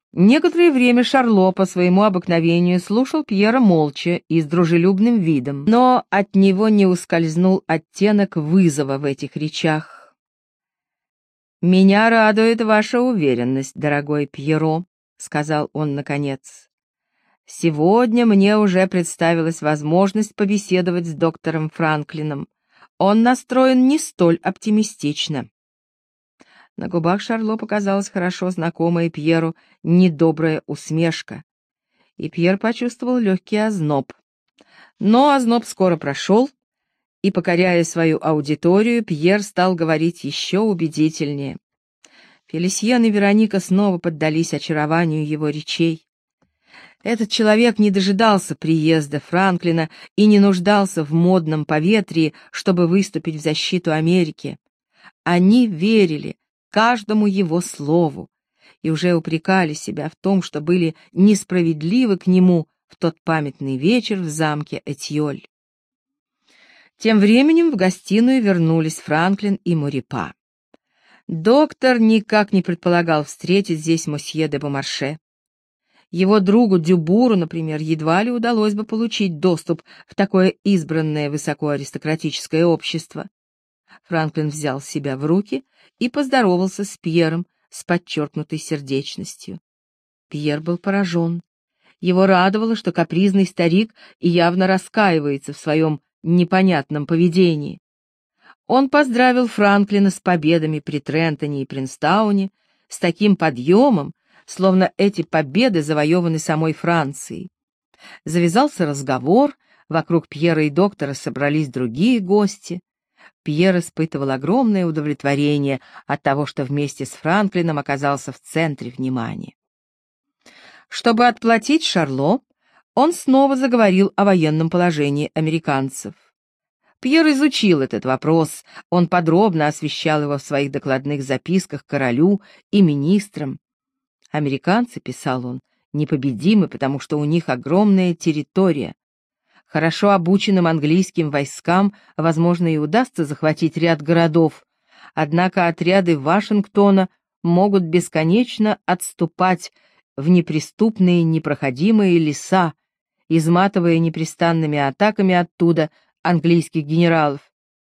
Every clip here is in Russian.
Некоторое время Шарло по своему обыкновению слушал Пьера молча и с дружелюбным видом, но от него не ускользнул оттенок вызова в этих речах. «Меня радует ваша уверенность, дорогой Пьеро», — сказал он наконец. «Сегодня мне уже представилась возможность побеседовать с доктором Франклином. Он настроен не столь оптимистично». На губах Шарло показалась хорошо знакомая Пьеру недобрая усмешка, и Пьер почувствовал легкий озноб. Но озноб скоро прошел, и, покоряя свою аудиторию, Пьер стал говорить еще убедительнее. Фелисьен и Вероника снова поддались очарованию его речей. Этот человек не дожидался приезда Франклина и не нуждался в модном поветрии, чтобы выступить в защиту Америки. Они верили каждому его слову и уже упрекали себя в том, что были несправедливы к нему в тот памятный вечер в замке Этьоль. Тем временем в гостиную вернулись Франклин и Морипа. Доктор никак не предполагал встретить здесь мосье де Бомарше. Его другу Дюбуру, например, едва ли удалось бы получить доступ в такое избранное высокоаристократическое общество. Франклин взял себя в руки и поздоровался с Пьером с подчеркнутой сердечностью. Пьер был поражен. Его радовало, что капризный старик явно раскаивается в своем непонятном поведении. Он поздравил Франклина с победами при Трентоне и Принстауне, с таким подъемом, словно эти победы завоеваны самой Францией. Завязался разговор, вокруг Пьера и доктора собрались другие гости. Пьер испытывал огромное удовлетворение от того, что вместе с Франклином оказался в центре внимания. Чтобы отплатить Шарло, он снова заговорил о военном положении американцев. Пьер изучил этот вопрос, он подробно освещал его в своих докладных записках королю и министрам. «Американцы», — писал он, — «непобедимы, потому что у них огромная территория. Хорошо обученным английским войскам, возможно, и удастся захватить ряд городов, однако отряды Вашингтона могут бесконечно отступать в неприступные непроходимые леса, изматывая непрестанными атаками оттуда английских генералов».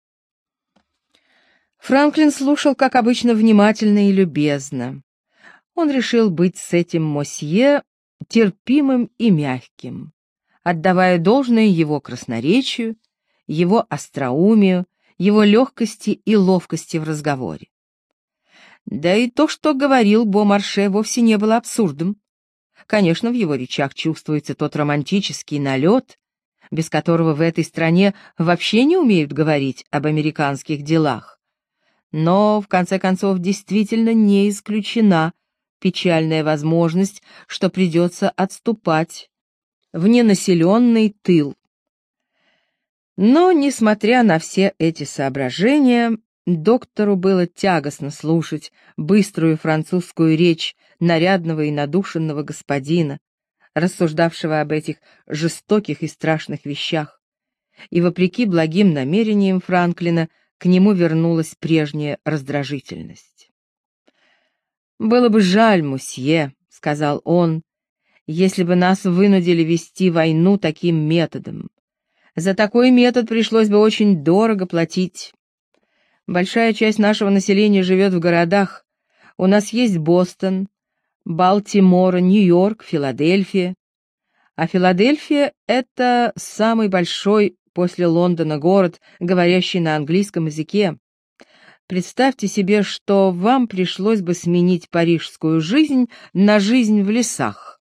Франклин слушал, как обычно, внимательно и любезно. Он решил быть с этим мосье терпимым и мягким, отдавая должное его красноречию, его остроумию, его легкости и ловкости в разговоре. Да и то, что говорил Бомарше, вовсе не было абсурдом. Конечно, в его речах чувствуется тот романтический налет, без которого в этой стране вообще не умеют говорить об американских делах. Но, в конце концов, действительно не исключена печальная возможность, что придется отступать в ненаселенный тыл. Но, несмотря на все эти соображения, доктору было тягостно слушать быструю французскую речь нарядного и надушенного господина, рассуждавшего об этих жестоких и страшных вещах. И, вопреки благим намерениям Франклина, к нему вернулась прежняя раздражительность. «Было бы жаль, мусье», — сказал он, — «если бы нас вынудили вести войну таким методом. За такой метод пришлось бы очень дорого платить. Большая часть нашего населения живет в городах. У нас есть Бостон, Балтимор, Нью-Йорк, Филадельфия. А Филадельфия — это самый большой после Лондона город, говорящий на английском языке. Представьте себе, что вам пришлось бы сменить парижскую жизнь на жизнь в лесах».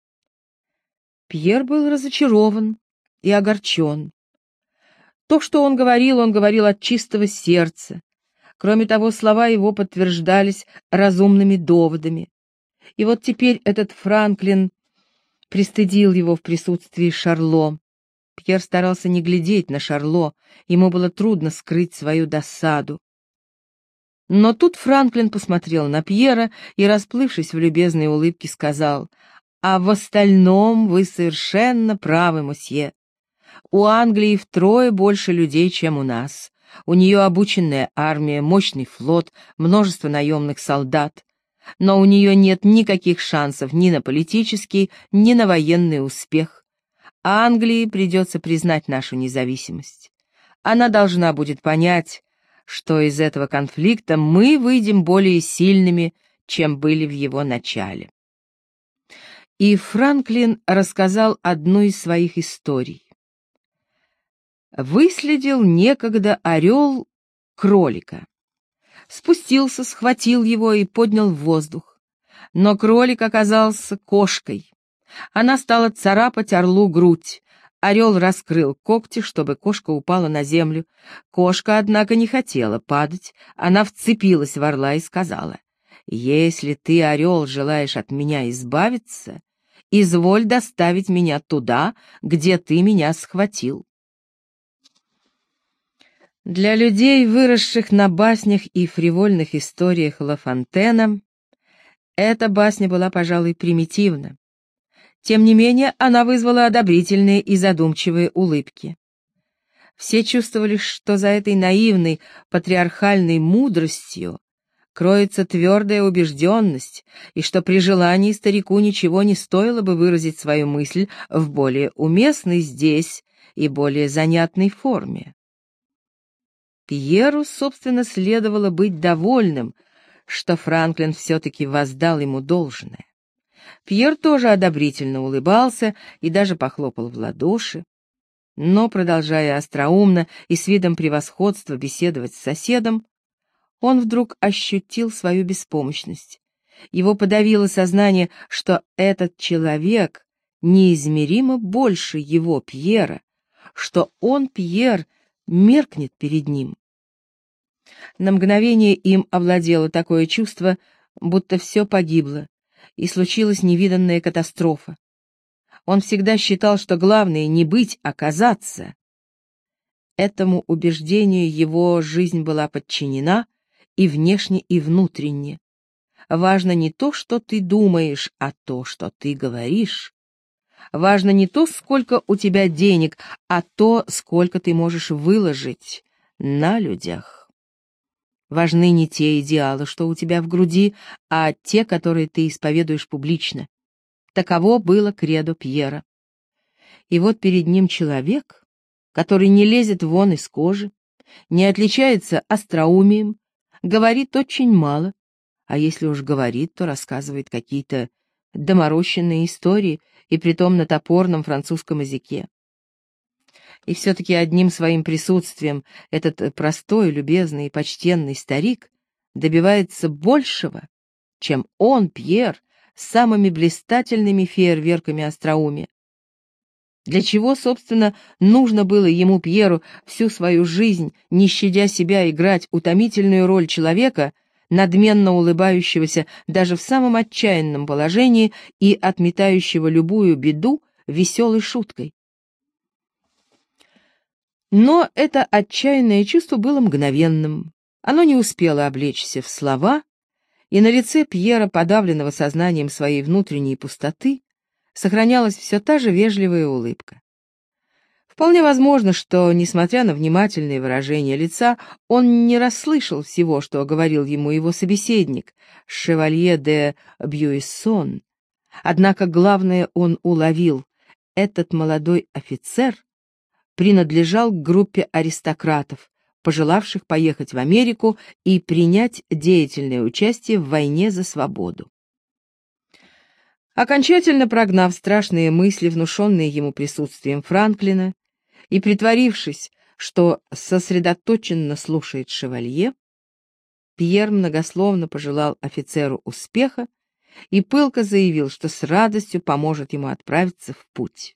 Пьер был разочарован и огорчен. То, что он говорил от чистого сердца. Кроме того, слова его подтверждались разумными доводами. И вот теперь этот Франклин пристыдил его в присутствии Шарло. Пьер старался не глядеть на Шарло, ему было трудно скрыть свою досаду. Но тут Франклин посмотрел на Пьера и, расплывшись в любезной улыбке, сказал: «А в остальном вы совершенно правы, мосье. У Англии втрое больше людей, чем у нас. У нее обученная армия, мощный флот, множество наемных солдат. но у нее нет никаких шансов ни на политический, ни на военный успех. Англии придется признать нашу независимость. Она должна будет понять, что из этого конфликта мы выйдем более сильными, чем были в его начале. И Франклин рассказал одну из своих историй. Выследил некогда орел кролика. Спустился, схватил его и поднял в воздух. Но кролик оказался кошкой. Она стала царапать орлу грудь. Орел раскрыл когти, чтобы кошка упала на землю. Кошка, однако, не хотела падать. Она вцепилась в орла и сказала: «Если ты, орел, желаешь от меня избавиться, изволь доставить меня туда, где ты меня схватил». Для людей, выросших на баснях и фривольных историях Ла Фонтена, эта басня была, пожалуй, примитивна. Тем не менее, она вызвала одобрительные и задумчивые улыбки. Все чувствовали, что за этой наивной патриархальной мудростью кроется твердая убежденность, и что при желании старику ничего не стоило бы выразить свою мысль в более уместной здесь и более занятной форме. Пьеру, собственно, следовало быть довольным, что Франклин все-таки воздал ему должное. Пьер тоже одобрительно улыбался и даже похлопал в ладоши, но, продолжая остроумно и с видом превосходства беседовать с соседом, он вдруг ощутил свою беспомощность. Его подавило сознание, что этот человек неизмеримо больше его, Пьера, что он, Пьер, меркнет перед ним. На мгновение им овладело такое чувство, будто все погибло, и случилась невиданная катастрофа. Он всегда считал, что главное не быть, а казаться. Этому убеждению его жизнь была подчинена и внешне, и внутренне. Важно не то, что ты думаешь, а то, что ты говоришь. Важно не то, сколько у тебя денег, а то, сколько ты можешь выложить на людях. Важны не те идеалы, что у тебя в груди, а те, которые ты исповедуешь публично. Таково было кредо Пьера. И вот перед ним человек, который не лезет вон из кожи, не отличается остроумием, говорит очень мало, а если уж говорит, то рассказывает какие-то доморощенные истории, и притом на топорном французском языке. И все-таки одним своим присутствием этот простой, любезный и почтенный старик добивается большего, чем он, Пьер, с самыми блистательными фейерверками остроумия. Для чего, собственно, нужно было ему, Пьеру, всю свою жизнь, не щадя себя, играть утомительную роль человека, надменно улыбающегося даже в самом отчаянном положении и отметающего любую беду веселой шуткой? Но это отчаянное чувство было мгновенным. Оно не успело облечься в слова, и на лице Пьера, подавленного сознанием своей внутренней пустоты, сохранялась все та же вежливая улыбка. Вполне возможно, что, несмотря на внимательные выражения лица, он не расслышал всего, что говорил ему его собеседник, шевалье де Бьюиссон. Однако главное он уловил: этот молодой офицер принадлежал к группе аристократов, пожелавших поехать в Америку и принять деятельное участие в войне за свободу. Окончательно прогнав страшные мысли, внушенные ему присутствием Франклина, и притворившись, что сосредоточенно слушает шевалье, Пьер многословно пожелал офицеру успеха и пылко заявил, что с радостью поможет ему отправиться в путь.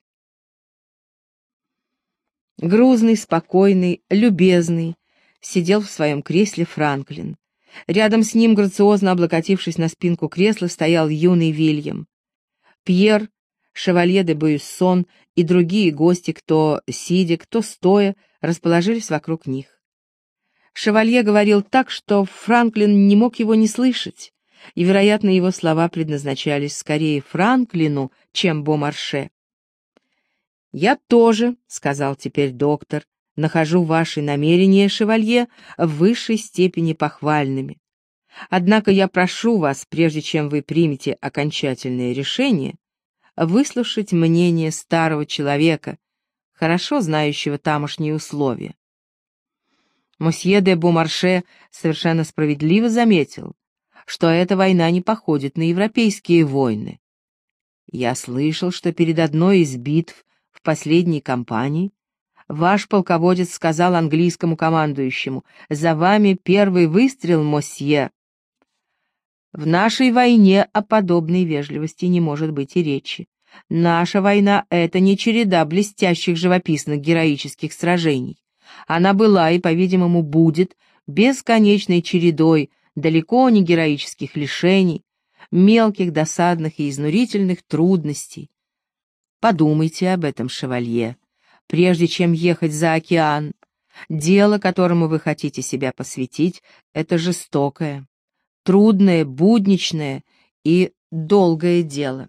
Грузный, спокойный, любезный сидел в своем кресле Франклин. Рядом с ним, грациозно облокотившись на спинку кресла, стоял юный Вильям. Пьер, шевалье де Бьюиссон и другие гости, кто сидя, кто стоя, расположились вокруг них. Шевалье говорил так, что Франклин не мог его не слышать, и, вероятно, его слова предназначались скорее Франклину, чем Бомарше. «Я тоже, — сказал теперь доктор, — нахожу ваши намерения, шевалье, в высшей степени похвальными. Однако я прошу вас, прежде чем вы примете окончательное решение, выслушать мнение старого человека, хорошо знающего тамошние условия. Мосье де Бомарше совершенно справедливо заметил, что эта война не походит на европейские войны. Я слышал, что перед одной из битв в последней кампании ваш полководец сказал английскому командующему: «За вами первый выстрел, мосье». В нашей войне о подобной вежливости не может быть и речи. Наша война — это не череда блестящих живописных героических сражений. Она была и, по-видимому, будет бесконечной чередой далеко не героических лишений, мелких, досадных и изнурительных трудностей. Подумайте об этом, шевалье, прежде чем ехать за океан. Дело, которому вы хотите себя посвятить, это жестокое, трудное, будничное и долгое дело.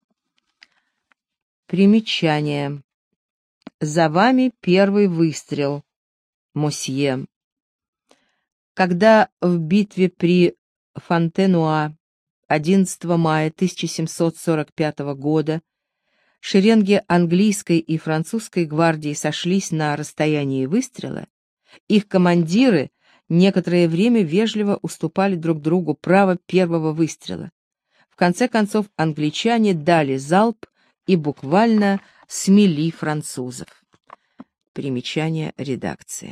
Примечание. За вами первый выстрел, мосье. Когда в битве при Фонтенуа 11 мая 1745 года шеренги английской и французской гвардии сошлись на расстоянии выстрела, их командиры некоторое время вежливо уступали друг другу право первого выстрела. В конце концов англичане дали залп и буквально смели французов. Примечание редакции.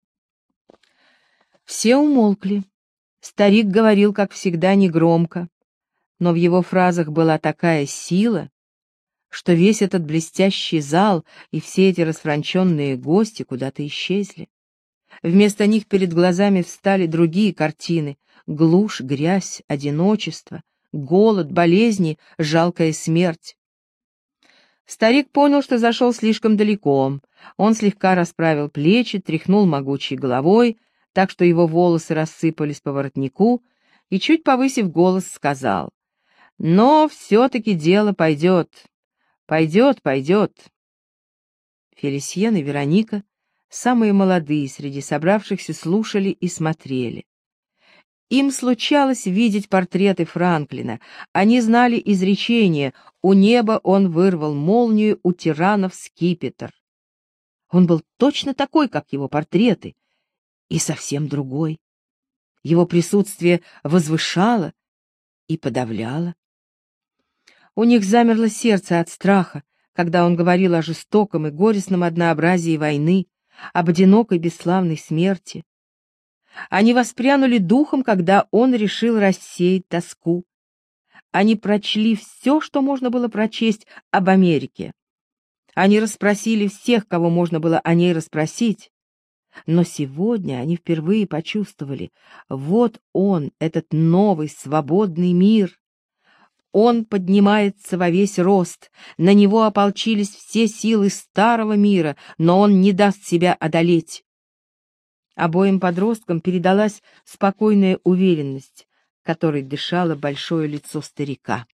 Все умолкли. Старик говорил, как всегда, негромко, но в его фразах была такая сила, что весь этот блестящий зал и все эти расфранченные гости куда-то исчезли. Вместо них перед глазами встали другие картины: глушь, грязь, одиночество, голод, болезни, жалкая смерть. Старик понял, что зашел слишком далеко. Он слегка расправил плечи, тряхнул могучей головой, так что его волосы рассыпались по воротнику, и, чуть повысив голос, сказал: «Но все-таки дело пойдет. Пойдет, пойдет». Фелисьен и Вероника, самые молодые среди собравшихся, слушали и смотрели. Им случалось видеть портреты Франклина. Они знали изречение: «У неба он вырвал молнию, у тиранов скипетр». Он был точно такой, как его портреты, и совсем другой. Его присутствие возвышало и подавляло. У них замерло сердце от страха, когда он говорил о жестоком и горестном однообразии войны, об одинокой бесславной смерти. Они воспрянули духом, когда он решил рассеять тоску. Они прочли все, что можно было прочесть об Америке. Они расспросили всех, кого можно было о ней расспросить. Но сегодня они впервые почувствовали: вот он, этот новый свободный мир. Он поднимается во весь рост, на него ополчились все силы старого мира, но он не даст себя одолеть. Обоим подросткам передалась спокойная уверенность, которой дышало большое лицо старика.